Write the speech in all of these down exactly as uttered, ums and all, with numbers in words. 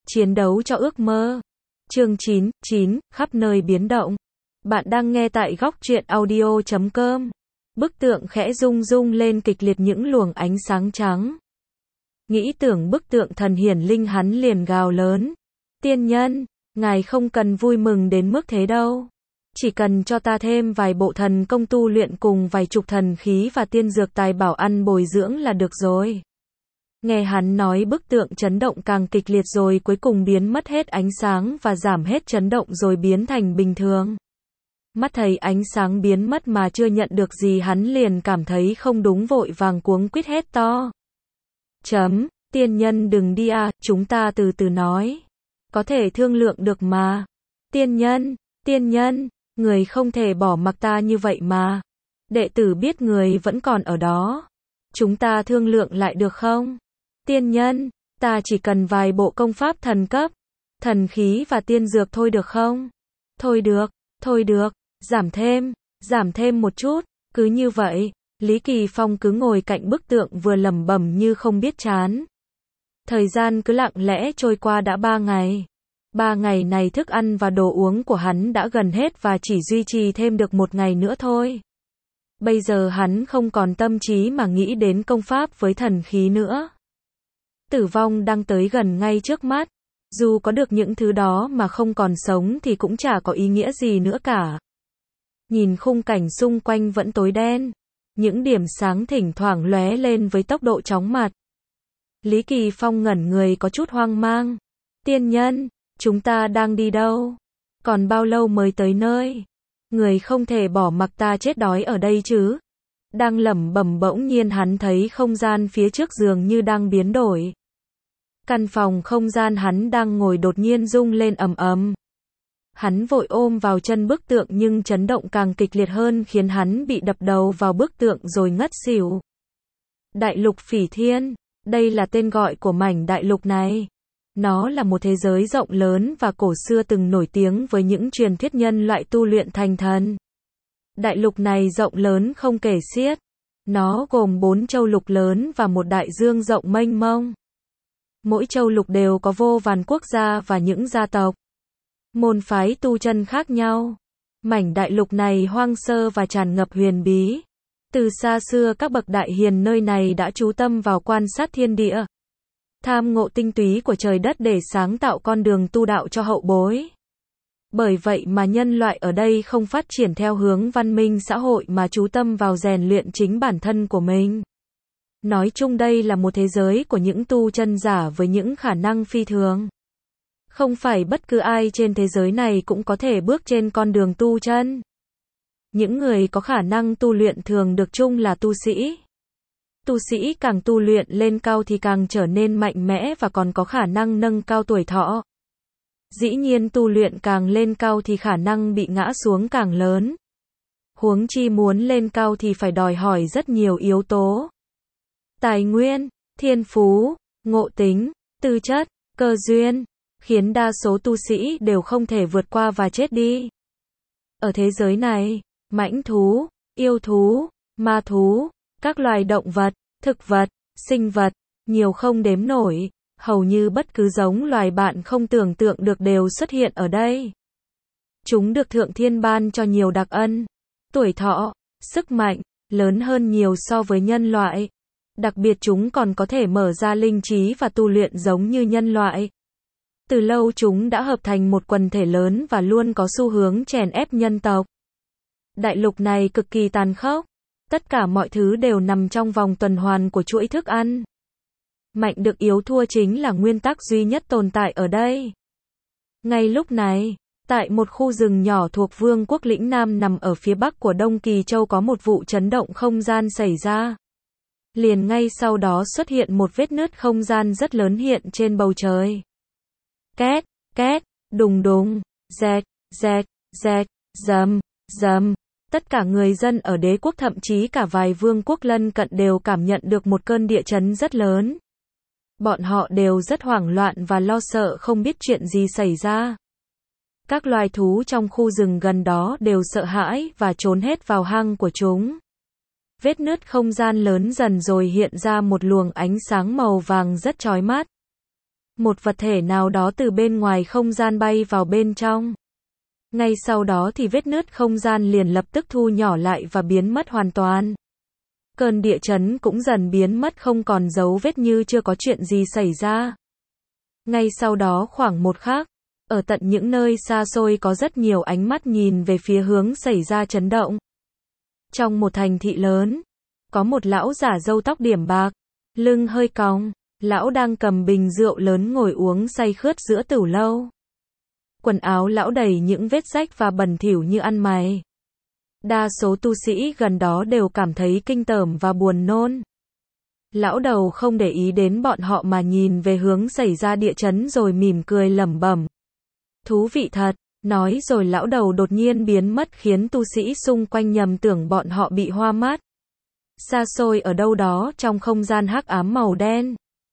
Chiến đấu cho ước mơ. Chương chín, chín, khắp nơi biến động. Bạn đang nghe tại góc truyện audio chấm com. Bức tượng khẽ rung rung lên kịch liệt những luồng ánh sáng trắng. Nghĩ tưởng bức tượng thần hiển linh, hắn liền gào lớn. Tiên nhân, ngài không cần vui mừng đến mức thế đâu. Chỉ cần cho ta thêm vài bộ thần công tu luyện cùng vài chục thần khí và tiên dược tài bảo ăn bồi dưỡng là được rồi. Nghe hắn nói, bức tượng chấn động càng kịch liệt rồi cuối cùng biến mất hết ánh sáng và giảm hết chấn động rồi biến thành bình thường. Mắt thấy ánh sáng biến mất mà chưa nhận được gì, hắn liền cảm thấy không đúng, vội vàng cuống quýt hét to. Chấm, tiên nhân đừng đi à, chúng ta từ từ nói. Có thể thương lượng được mà. Tiên nhân, tiên nhân, người không thể bỏ mặc ta như vậy mà. Đệ tử biết người vẫn còn ở đó. Chúng ta thương lượng lại được không? Tiên nhân, ta chỉ cần vài bộ công pháp thần cấp, thần khí và tiên dược thôi được không? Thôi được, thôi được, giảm thêm, giảm thêm một chút. Cứ như vậy, Lý Kỳ Phong cứ ngồi cạnh bức tượng vừa lẩm bẩm như không biết chán. Thời gian cứ lặng lẽ trôi qua đã ba ngày. Ba ngày này thức ăn và đồ uống của hắn đã gần hết và chỉ duy trì thêm được một ngày nữa thôi. Bây giờ hắn không còn tâm trí mà nghĩ đến công pháp với thần khí nữa. Tử vong đang tới gần ngay trước mắt. Dù có được những thứ đó mà không còn sống thì cũng chả có ý nghĩa gì nữa cả. Nhìn khung cảnh xung quanh vẫn tối đen. Những điểm sáng thỉnh thoảng lóe lên với tốc độ chóng mặt. Lý Kỳ Phong ngẩn người có chút hoang mang. Tiên nhân, chúng ta đang đi đâu? Còn bao lâu mới tới nơi? Người không thể bỏ mặc ta chết đói ở đây chứ? Đang lẩm bẩm, bỗng nhiên hắn thấy không gian phía trước dường như đang biến đổi. Căn phòng không gian hắn đang ngồi đột nhiên rung lên ầm ầm. Hắn vội ôm vào chân bức tượng nhưng chấn động càng kịch liệt hơn khiến hắn bị đập đầu vào bức tượng rồi ngất xỉu. Đại lục Phỉ Thiên, đây là tên gọi của mảnh đại lục này. Nó là một thế giới rộng lớn và cổ xưa từng nổi tiếng với những truyền thuyết nhân loại tu luyện thành thần. Đại lục này rộng lớn không kể xiết. Nó gồm bốn châu lục lớn và một đại dương rộng mênh mông. Mỗi châu lục đều có vô vàn quốc gia và những gia tộc, môn phái tu chân khác nhau. Mảnh đại lục này hoang sơ và tràn ngập huyền bí. Từ xa xưa các bậc đại hiền nơi này đã chú tâm vào quan sát thiên địa, tham ngộ tinh túy của trời đất để sáng tạo con đường tu đạo cho hậu bối. Bởi vậy mà nhân loại ở đây không phát triển theo hướng văn minh xã hội mà chú tâm vào rèn luyện chính bản thân của mình. Nói chung đây là một thế giới của những tu chân giả với những khả năng phi thường. Không phải bất cứ ai trên thế giới này cũng có thể bước trên con đường tu chân. Những người có khả năng tu luyện thường được chung là tu sĩ. Tu sĩ càng tu luyện lên cao thì càng trở nên mạnh mẽ và còn có khả năng nâng cao tuổi thọ. Dĩ nhiên tu luyện càng lên cao thì khả năng bị ngã xuống càng lớn. Huống chi muốn lên cao thì phải đòi hỏi rất nhiều yếu tố. Tài nguyên, thiên phú, ngộ tính, tư chất, cơ duyên, khiến đa số tu sĩ đều không thể vượt qua và chết đi. Ở thế giới này, mãnh thú, yêu thú, ma thú, các loài động vật, thực vật, sinh vật, nhiều không đếm nổi, hầu như bất cứ giống loài bạn không tưởng tượng được đều xuất hiện ở đây. Chúng được Thượng Thiên ban cho nhiều đặc ân, tuổi thọ, sức mạnh, lớn hơn nhiều so với nhân loại. Đặc biệt chúng còn có thể mở ra linh trí và tu luyện giống như nhân loại. Từ lâu chúng đã hợp thành một quần thể lớn và luôn có xu hướng chèn ép nhân tộc. Đại lục này cực kỳ tàn khốc. Tất cả mọi thứ đều nằm trong vòng tuần hoàn của chuỗi thức ăn. Mạnh được yếu thua chính là nguyên tắc duy nhất tồn tại ở đây. Ngay lúc này, tại một khu rừng nhỏ thuộc Vương quốc Lĩnh Nam nằm ở phía bắc của Đông Kỳ Châu có một vụ chấn động không gian xảy ra. Liền ngay sau đó xuất hiện một vết nứt không gian rất lớn hiện trên bầu trời. Két, két, đùng đùng, rẹt, rẹt, rẹt, rầm, rầm. Tất cả người dân ở đế quốc thậm chí cả vài vương quốc lân cận đều cảm nhận được một cơn địa chấn rất lớn. Bọn họ đều rất hoảng loạn và lo sợ không biết chuyện gì xảy ra. Các loài thú trong khu rừng gần đó đều sợ hãi và trốn hết vào hang của chúng. Vết nứt không gian lớn dần rồi hiện ra một luồng ánh sáng màu vàng rất chói mắt. Một vật thể nào đó từ bên ngoài không gian bay vào bên trong. Ngay sau đó thì vết nứt không gian liền lập tức thu nhỏ lại và biến mất hoàn toàn. Cơn địa chấn cũng dần biến mất không còn dấu vết như chưa có chuyện gì xảy ra. Ngay sau đó khoảng một khắc, ở tận những nơi xa xôi có rất nhiều ánh mắt nhìn về phía hướng xảy ra chấn động. Trong một thành thị lớn, có một lão giả râu tóc điểm bạc, lưng hơi cong, lão đang cầm bình rượu lớn ngồi uống say khướt giữa tửu lâu. Quần áo lão đầy những vết rách và bẩn thỉu như ăn mày. Đa số tu sĩ gần đó đều cảm thấy kinh tởm và buồn nôn. Lão đầu không để ý đến bọn họ mà nhìn về hướng xảy ra địa chấn rồi mỉm cười lẩm bẩm. Thú vị thật, nói rồi lão đầu đột nhiên biến mất khiến tu sĩ xung quanh nhầm tưởng bọn họ bị hoa mắt. Xa xôi ở đâu đó trong không gian hắc ám màu đen,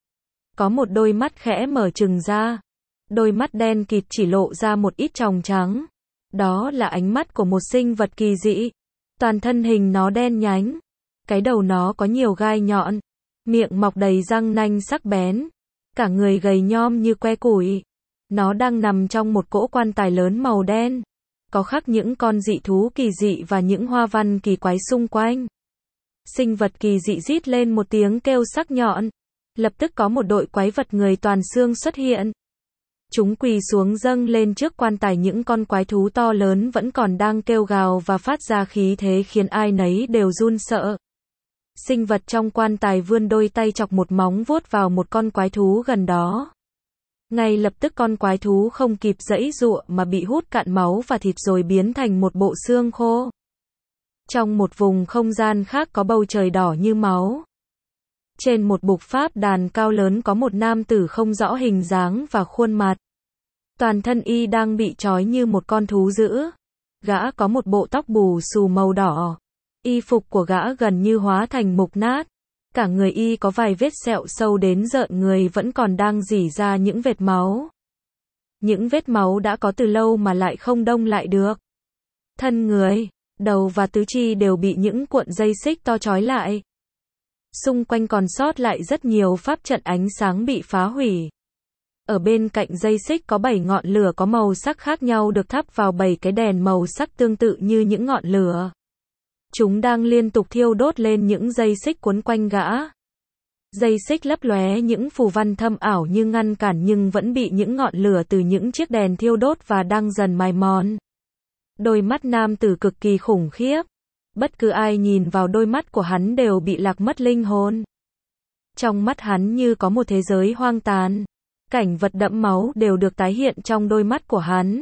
có một đôi mắt khẽ mở trừng ra. Đôi mắt đen kịt chỉ lộ ra một ít tròng trắng. Đó là ánh mắt của một sinh vật kỳ dị. Toàn thân hình nó đen nhánh. Cái đầu nó có nhiều gai nhọn. Miệng mọc đầy răng nanh sắc bén. Cả người gầy nhom như que củi. Nó đang nằm trong một cỗ quan tài lớn màu đen. Có khắc những con dị thú kỳ dị và những hoa văn kỳ quái xung quanh. Sinh vật kỳ dị rít lên một tiếng kêu sắc nhọn. Lập tức có một đội quái vật người toàn xương xuất hiện. Chúng quỳ xuống dâng lên trước quan tài, những con quái thú to lớn vẫn còn đang kêu gào và phát ra khí thế khiến ai nấy đều run sợ. Sinh vật trong quan tài vươn đôi tay chọc một móng vuốt vào một con quái thú gần đó. Ngay lập tức con quái thú không kịp giãy giụa mà bị hút cạn máu và thịt rồi biến thành một bộ xương khô. Trong một vùng không gian khác có bầu trời đỏ như máu. Trên một bục pháp đàn cao lớn có một nam tử không rõ hình dáng và khuôn mặt. Toàn thân y đang bị trói như một con thú dữ. Gã có một bộ tóc bù xù màu đỏ. Y phục của gã gần như hóa thành mục nát. Cả người y có vài vết sẹo sâu đến rợn người vẫn còn đang rỉ ra những vệt máu. Những vết máu đã có từ lâu mà lại không đông lại được. Thân người, đầu và tứ chi đều bị những cuộn dây xích to trói lại. Xung quanh còn sót lại rất nhiều pháp trận ánh sáng bị phá hủy. Ở bên cạnh dây xích có bảy ngọn lửa có màu sắc khác nhau được thắp vào bảy cái đèn màu sắc tương tự như những ngọn lửa. Chúng đang liên tục thiêu đốt lên những dây xích quấn quanh gã. Dây xích lấp lóe những phù văn thâm ảo như ngăn cản nhưng vẫn bị những ngọn lửa từ những chiếc đèn thiêu đốt và đang dần mài mòn. Đôi mắt nam tử cực kỳ khủng khiếp. Bất cứ ai nhìn vào đôi mắt của hắn đều bị lạc mất linh hồn. Trong mắt hắn như có một thế giới hoang tàn. Cảnh vật đẫm máu đều được tái hiện trong đôi mắt của hắn.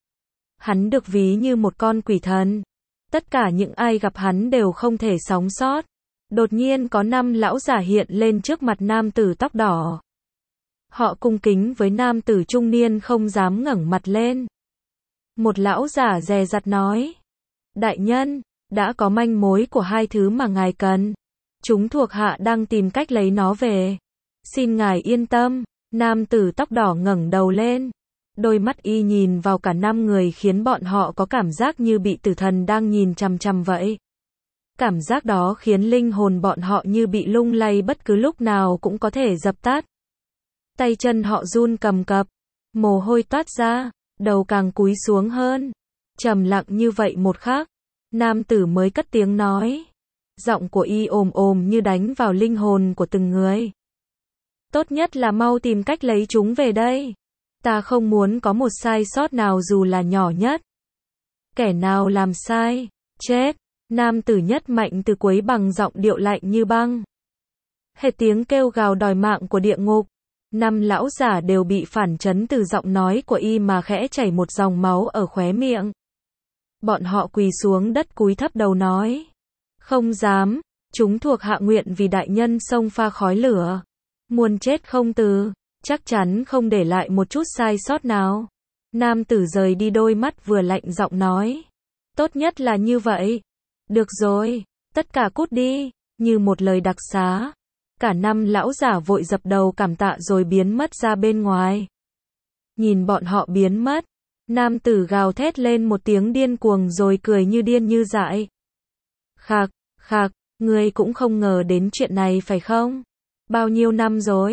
Hắn được ví như một con quỷ thần. Tất cả những ai gặp hắn đều không thể sống sót. Đột nhiên có năm lão giả hiện lên trước mặt nam tử tóc đỏ. Họ cung kính với nam tử trung niên không dám ngẩng mặt lên. Một lão giả dè dặt nói. Đại nhân, đã có manh mối của hai thứ mà ngài cần. Chúng thuộc hạ đang tìm cách lấy nó về. Xin ngài yên tâm. Nam tử tóc đỏ ngẩng đầu lên. Đôi mắt y nhìn vào cả năm người khiến bọn họ có cảm giác như bị tử thần đang nhìn chằm chằm vậy. Cảm giác đó khiến linh hồn bọn họ như bị lung lay bất cứ lúc nào cũng có thể dập tắt. Tay chân họ run cầm cập. Mồ hôi toát ra. Đầu càng cúi xuống hơn. Trầm lặng như vậy một khắc. Nam tử mới cất tiếng nói. Giọng của y ồm ồm như đánh vào linh hồn của từng người. Tốt nhất là mau tìm cách lấy chúng về đây. Ta không muốn có một sai sót nào dù là nhỏ nhất. Kẻ nào làm sai, chết. Nam tử nhất mạnh từ cuối bằng giọng điệu lạnh như băng. Hệt tiếng kêu gào đòi mạng của địa ngục. Năm lão giả đều bị phản chấn từ giọng nói của y mà khẽ chảy một dòng máu ở khóe miệng. Bọn họ quỳ xuống đất cúi thấp đầu nói. Không dám, chúng thuộc hạ nguyện vì đại nhân xông pha khói lửa. Muôn chết không từ, chắc chắn không để lại một chút sai sót nào. Nam tử rời đi đôi mắt vừa lạnh giọng nói. Tốt nhất là như vậy. Được rồi, tất cả cút đi, như một lời đặc xá. Cả năm lão giả vội dập đầu cảm tạ rồi biến mất ra bên ngoài. Nhìn bọn họ biến mất, nam tử gào thét lên một tiếng điên cuồng rồi cười như điên như dại. Khạc, khạc, ngươi cũng không ngờ đến chuyện này phải không? Bao nhiêu năm rồi,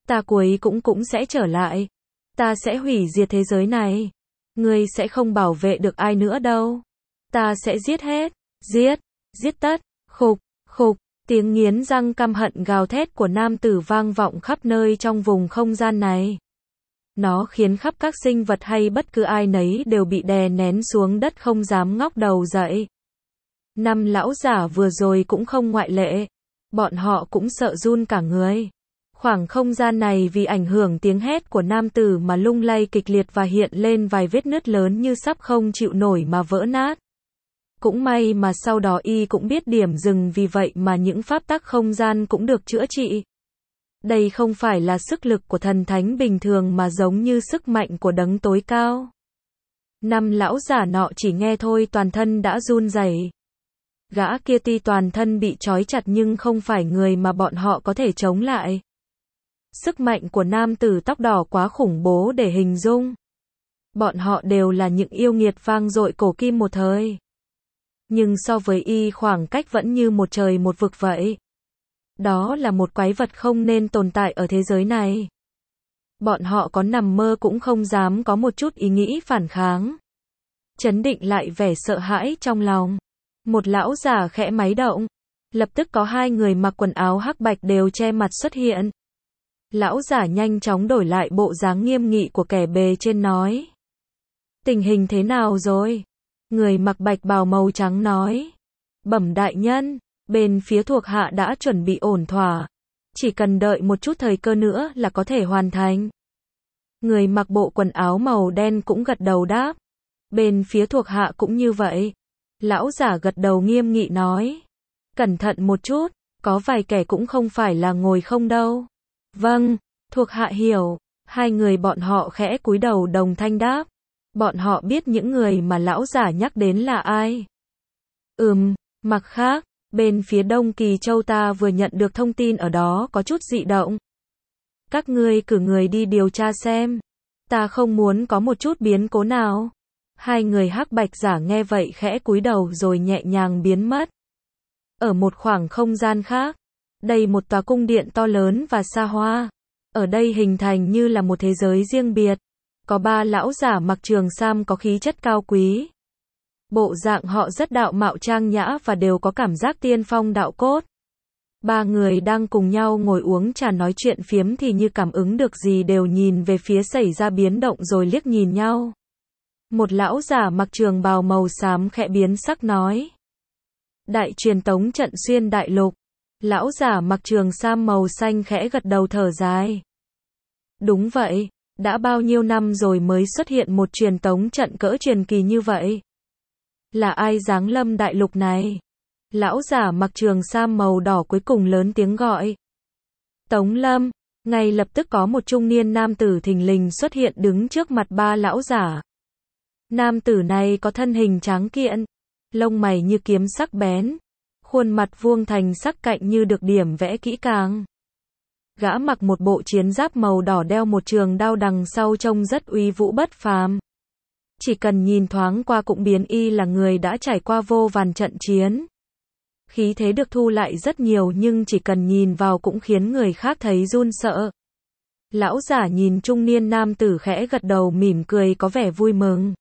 Ta cuối cũng cũng sẽ trở lại. Ta sẽ hủy diệt thế giới này. Ngươi sẽ không bảo vệ được ai nữa đâu. Ta sẽ giết hết. Giết. Giết tất. Khục. Khục. Tiếng nghiến răng căm hận gào thét của nam tử vang vọng khắp nơi trong vùng không gian này. Nó khiến khắp các sinh vật hay bất cứ ai nấy đều bị đè nén xuống đất không dám ngóc đầu dậy. Năm lão giả vừa rồi cũng không ngoại lệ. Bọn họ cũng sợ run cả người. Khoảng không gian này vì ảnh hưởng tiếng hét của nam tử mà lung lay kịch liệt và hiện lên vài vết nứt lớn như sắp không chịu nổi mà vỡ nát. Cũng may mà sau đó y cũng biết điểm dừng, vì vậy mà những pháp tắc không gian cũng được chữa trị. Đây không phải là sức lực của thần thánh bình thường mà giống như sức mạnh của đấng tối cao. Năm lão giả nọ chỉ nghe thôi toàn thân đã run rẩy. Gã kia tuy toàn thân bị trói chặt nhưng không phải người mà bọn họ có thể chống lại. Sức mạnh của nam tử tóc đỏ quá khủng bố để hình dung. Bọn họ đều là những yêu nghiệt vang dội cổ kim một thời. Nhưng so với y khoảng cách vẫn như một trời một vực vậy. Đó là một quái vật không nên tồn tại ở thế giới này. Bọn họ có nằm mơ cũng không dám có một chút ý nghĩ phản kháng. Chấn định lại vẻ sợ hãi trong lòng. Một lão giả khẽ máy động. Lập tức có hai người mặc quần áo hắc bạch đều che mặt xuất hiện. Lão giả nhanh chóng đổi lại bộ dáng nghiêm nghị của kẻ bề trên nói. Tình hình thế nào rồi? Người mặc bạch bào màu trắng nói. Bẩm đại nhân, bên phía thuộc hạ đã chuẩn bị ổn thỏa. Chỉ cần đợi một chút thời cơ nữa là có thể hoàn thành. Người mặc bộ quần áo màu đen cũng gật đầu đáp. Bên phía thuộc hạ cũng như vậy. Lão giả gật đầu nghiêm nghị nói. Cẩn thận một chút, có vài kẻ cũng không phải là ngồi không đâu. Vâng, thuộc hạ hiểu. Hai người bọn họ khẽ cúi đầu đồng thanh đáp. Bọn họ biết những người mà lão giả nhắc đến là ai. Ừm, mặt khác, bên phía Đông Kỳ Châu ta vừa nhận được thông tin ở đó có chút dị động. Các ngươi cử người đi điều tra xem. Ta không muốn có một chút biến cố nào. Hai người hắc bạch giả nghe vậy khẽ cúi đầu rồi nhẹ nhàng biến mất. Ở một khoảng không gian khác, đây một tòa cung điện to lớn và xa hoa. Ở đây hình thành như là một thế giới riêng biệt. Có ba lão giả mặc trường sam có khí chất cao quý. Bộ dạng họ rất đạo mạo trang nhã và đều có cảm giác tiên phong đạo cốt. Ba người đang cùng nhau ngồi uống trà nói chuyện phiếm thì như cảm ứng được gì đều nhìn về phía xảy ra biến động rồi liếc nhìn nhau. Một lão giả mặc trường bào màu xám khẽ biến sắc nói. Đại truyền tống trận xuyên đại lục. Lão giả mặc trường sam màu xanh khẽ gật đầu thở dài. Đúng vậy, đã bao nhiêu năm rồi mới xuất hiện một truyền tống trận cỡ truyền kỳ như vậy. Là ai giáng lâm đại lục này? Lão giả mặc trường sam màu đỏ cuối cùng lớn tiếng gọi. Tống Lâm, ngay lập tức có một trung niên nam tử thình lình xuất hiện đứng trước mặt ba lão giả. Nam tử này có thân hình tráng kiện, lông mày như kiếm sắc bén, khuôn mặt vuông thành sắc cạnh như được điểm vẽ kỹ càng. Gã mặc một bộ chiến giáp màu đỏ đeo một trường đao đằng sau trông rất uy vũ bất phàm. Chỉ cần nhìn thoáng qua cũng biến y là người đã trải qua vô vàn trận chiến. Khí thế được thu lại rất nhiều nhưng chỉ cần nhìn vào cũng khiến người khác thấy run sợ. Lão giả nhìn trung niên nam tử khẽ gật đầu mỉm cười có vẻ vui mừng.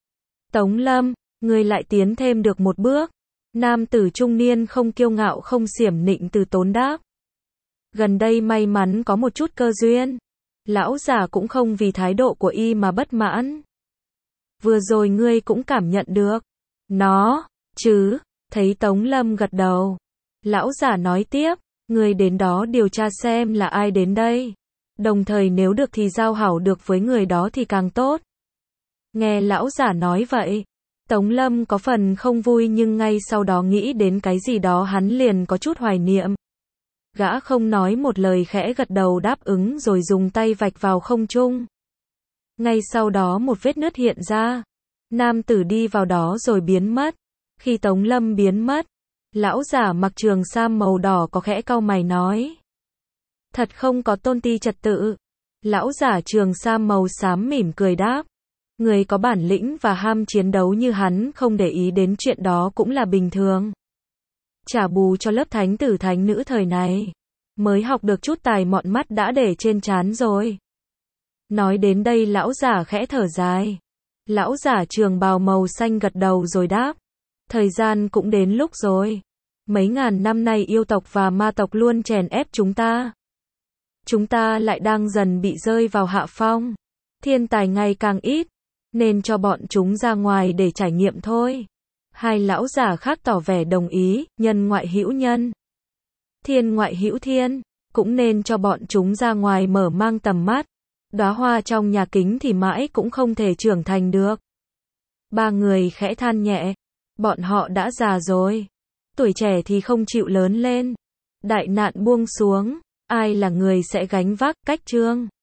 Tống Lâm, ngươi lại tiến thêm được một bước. Nam tử trung niên không kiêu ngạo không xiểm nịnh từ tốn đáp. Gần đây may mắn có một chút cơ duyên. Lão giả cũng không vì thái độ của y mà bất mãn. Vừa rồi ngươi cũng cảm nhận được. Nó, chứ, thấy Tống Lâm gật đầu. Lão giả nói tiếp, ngươi đến đó điều tra xem là ai đến đây. Đồng thời nếu được thì giao hảo được với người đó thì càng tốt. Nghe lão giả nói vậy, Tống Lâm có phần không vui nhưng ngay sau đó nghĩ đến cái gì đó hắn liền có chút hoài niệm. Gã không nói một lời khẽ gật đầu đáp ứng rồi dùng tay vạch vào không trung. Ngay sau đó một vết nứt hiện ra. Nam tử đi vào đó rồi biến mất. Khi Tống Lâm biến mất, lão giả mặc trường sam màu đỏ có khẽ cau mày nói. Thật không có tôn ti trật tự. Lão giả trường sam màu xám mỉm cười đáp. Người có bản lĩnh và ham chiến đấu như hắn không để ý đến chuyện đó cũng là bình thường. Trả bù cho lớp thánh tử thánh nữ thời này. mới học được chút tài mọn mắt đã để trên trán rồi. Nói đến đây lão giả khẽ thở dài. Lão giả trường bào màu xanh gật đầu rồi đáp. Thời gian cũng đến lúc rồi. Mấy ngàn năm nay yêu tộc và ma tộc luôn chèn ép chúng ta. Chúng ta lại đang dần bị rơi vào hạ phong. Thiên tài ngày càng ít, nên cho bọn chúng ra ngoài để trải nghiệm thôi. Hai lão giả khác tỏ vẻ đồng ý, nhân ngoại hữu nhân, thiên ngoại hữu thiên, cũng nên cho bọn chúng ra ngoài mở mang tầm mắt. Đóa hoa trong nhà kính thì mãi cũng không thể trưởng thành được. Ba người khẽ than nhẹ, bọn họ đã già rồi, tuổi trẻ thì không chịu lớn lên. Đại nạn buông xuống, ai là người sẽ gánh vác? Cách chương